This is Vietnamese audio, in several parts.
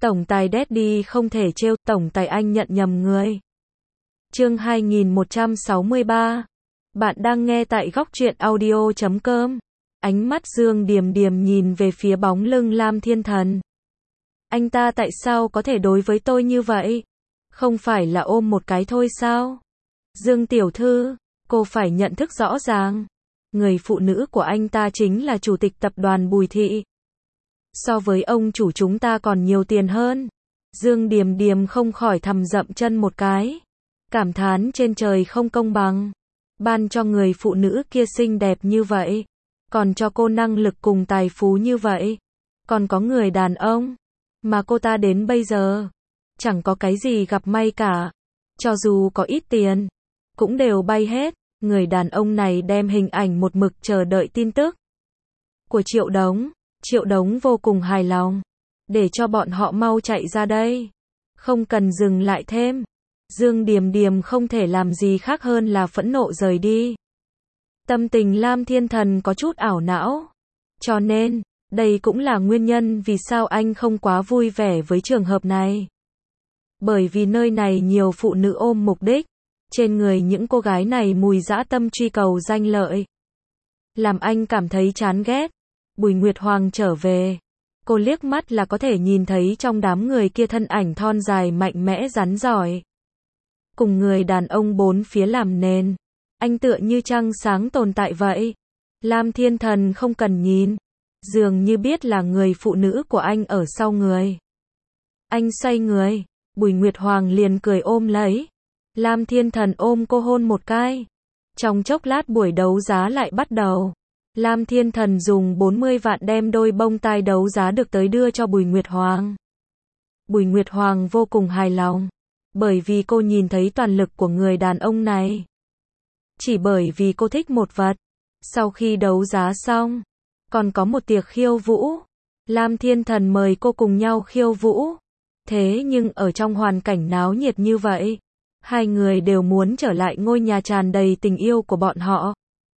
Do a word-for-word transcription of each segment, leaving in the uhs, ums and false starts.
Tổng tài Daddy không thể trêu, tổng tài anh nhận nhầm người. Chương hai nghìn một trăm sáu mươi ba. Bạn đang nghe tại góc truyện audio chấm com. Ánh mắt Dương Điềm Điềm nhìn về phía bóng lưng Lam Thiên Thần. Anh ta tại sao có thể đối với tôi như vậy? Không phải là ôm một cái thôi sao? Dương tiểu thư, cô phải nhận thức rõ ràng. Người phụ nữ của anh ta chính là chủ tịch tập đoàn Bùi Thị. So với ông chủ chúng ta còn nhiều tiền hơn. Dương Điềm Điềm không khỏi thầm dậm chân một cái. Cảm thán trên trời không công bằng. Ban cho người phụ nữ kia xinh đẹp như vậy. Còn cho cô năng lực cùng tài phú như vậy. Còn có người đàn ông. Mà cô ta đến bây giờ. Chẳng có cái gì gặp may cả. Cho dù có ít tiền. Cũng đều bay hết. Người đàn ông này đem hình ảnh một mực chờ đợi tin tức. Của Triệu Đống. Triệu Đống vô cùng hài lòng. Để cho bọn họ mau chạy ra đây. Không cần dừng lại thêm. Dương Điềm Điềm không thể làm gì khác hơn là phẫn nộ rời đi. Tâm tình Lam Thiên Thần có chút ảo não. Cho nên, đây cũng là nguyên nhân vì sao anh không quá vui vẻ với trường hợp này. Bởi vì nơi này nhiều phụ nữ ôm mục đích. Trên người những cô gái này mùi dã tâm truy cầu danh lợi. Làm anh cảm thấy chán ghét. Bùi Nguyệt Hoàng trở về. Cô liếc mắt là có thể nhìn thấy trong đám người kia thân ảnh thon dài mạnh mẽ rắn giỏi. Cùng người đàn ông bốn phía làm nền. Anh tựa như trăng sáng tồn tại vậy. Lam Thiên Thần không cần nhìn. Dường như biết là người phụ nữ của anh ở sau người. Anh xoay người. Bùi Nguyệt Hoàng liền cười ôm lấy. Lam Thiên Thần ôm cô hôn một cái. Trong chốc lát buổi đấu giá lại bắt đầu. Lam Thiên Thần dùng bốn mươi vạn đem đôi bông tai đấu giá được tới đưa cho Bùi Nguyệt Hoàng. Bùi Nguyệt Hoàng vô cùng hài lòng. Bởi vì cô nhìn thấy toàn lực của người đàn ông này. Chỉ bởi vì cô thích một vật. Sau khi đấu giá xong, còn có một tiệc khiêu vũ. Lam Thiên Thần mời cô cùng nhau khiêu vũ. Thế nhưng ở trong hoàn cảnh náo nhiệt như vậy, hai người đều muốn trở lại ngôi nhà tràn đầy tình yêu của bọn họ.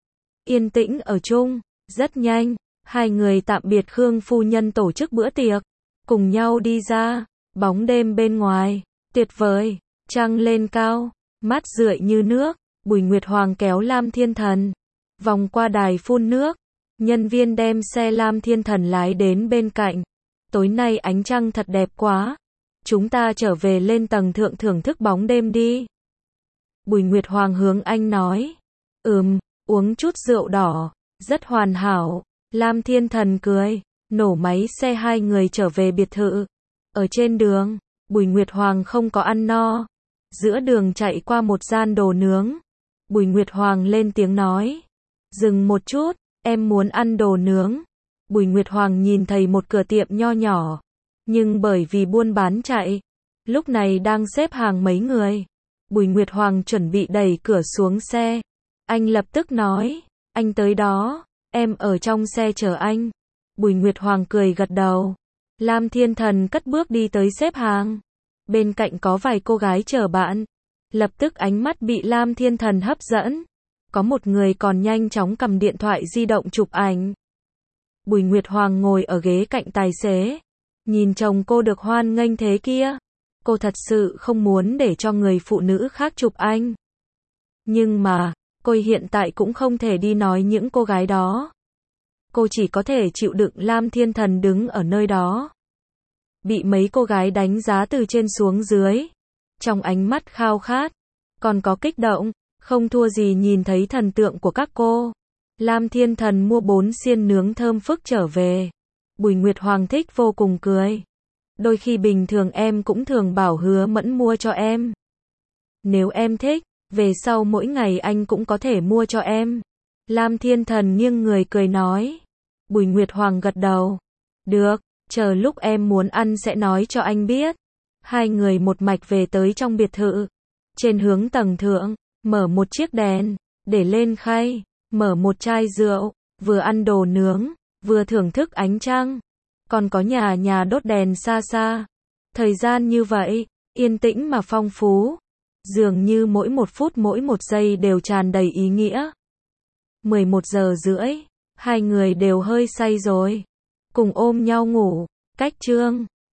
Yên tĩnh ở chung, rất nhanh, hai người tạm biệt Khương phu nhân tổ chức bữa tiệc, cùng nhau đi ra, bóng đêm bên ngoài, tuyệt vời, trăng lên cao, mát rượi như nước, Bùi Nguyệt Hoàng kéo Lam Thiên Thần, vòng qua đài phun nước, nhân viên đem xe Lam Thiên Thần lái đến bên cạnh, tối nay ánh trăng thật đẹp quá, chúng ta trở về lên tầng thượng thưởng thức bóng đêm đi. Bùi Nguyệt Hoàng hướng anh nói, ừm. Uống chút rượu đỏ, rất hoàn hảo. Lam Thiên Thần cười, nổ máy xe hai người trở về biệt thự. Ở trên đường, Bùi Nguyệt Hoàng không có ăn no. Giữa đường chạy qua một gian đồ nướng. Bùi Nguyệt Hoàng lên tiếng nói, dừng một chút, em muốn ăn đồ nướng. Bùi Nguyệt Hoàng nhìn thấy một cửa tiệm nho nhỏ, nhưng bởi vì buôn bán chạy, lúc này đang xếp hàng mấy người. Bùi Nguyệt Hoàng chuẩn bị đẩy cửa xuống xe. Anh lập tức nói, anh tới đó, em ở trong xe chờ anh. Bùi Nguyệt Hoàng cười gật đầu. Lam Thiên Thần cất bước đi tới xếp hàng. Bên cạnh có vài cô gái chờ bạn. Lập tức ánh mắt bị Lam Thiên Thần hấp dẫn. Có một người còn nhanh chóng cầm điện thoại di động chụp ảnh. Bùi Nguyệt Hoàng ngồi ở ghế cạnh tài xế. Nhìn chồng cô được hoan nghênh thế kia. Cô thật sự không muốn để cho người phụ nữ khác chụp anh. Nhưng mà, cô hiện tại cũng không thể đi nói những cô gái đó. Cô chỉ có thể chịu đựng Lam Thiên Thần đứng ở nơi đó. Bị mấy cô gái đánh giá từ trên xuống dưới. Trong ánh mắt khao khát, còn có kích động, không thua gì nhìn thấy thần tượng của các cô. Lam Thiên Thần mua bốn xiên nướng thơm phức trở về. Bùi Nguyệt Hoàng thích vô cùng cười. Đôi khi bình thường em cũng thường bảo Hứa Mẫn mua cho em. Nếu em thích, về sau mỗi ngày anh cũng có thể mua cho em. Lam Thiên Thần nghiêng người cười nói. Bùi Nguyệt Hoàng gật đầu. Được, chờ lúc em muốn ăn sẽ nói cho anh biết. Hai người một mạch về tới trong biệt thự. Trên hướng tầng thượng, mở một chiếc đèn, để lên khay, mở một chai rượu, vừa ăn đồ nướng, vừa thưởng thức ánh trăng. Còn có nhà nhà đốt đèn xa xa. Thời gian như vậy, yên tĩnh mà phong phú. Dường như mỗi một phút mỗi một giây đều tràn đầy ý nghĩa. mười một giờ rưỡi, hai người đều hơi say rồi. Cùng ôm nhau ngủ, cách chương.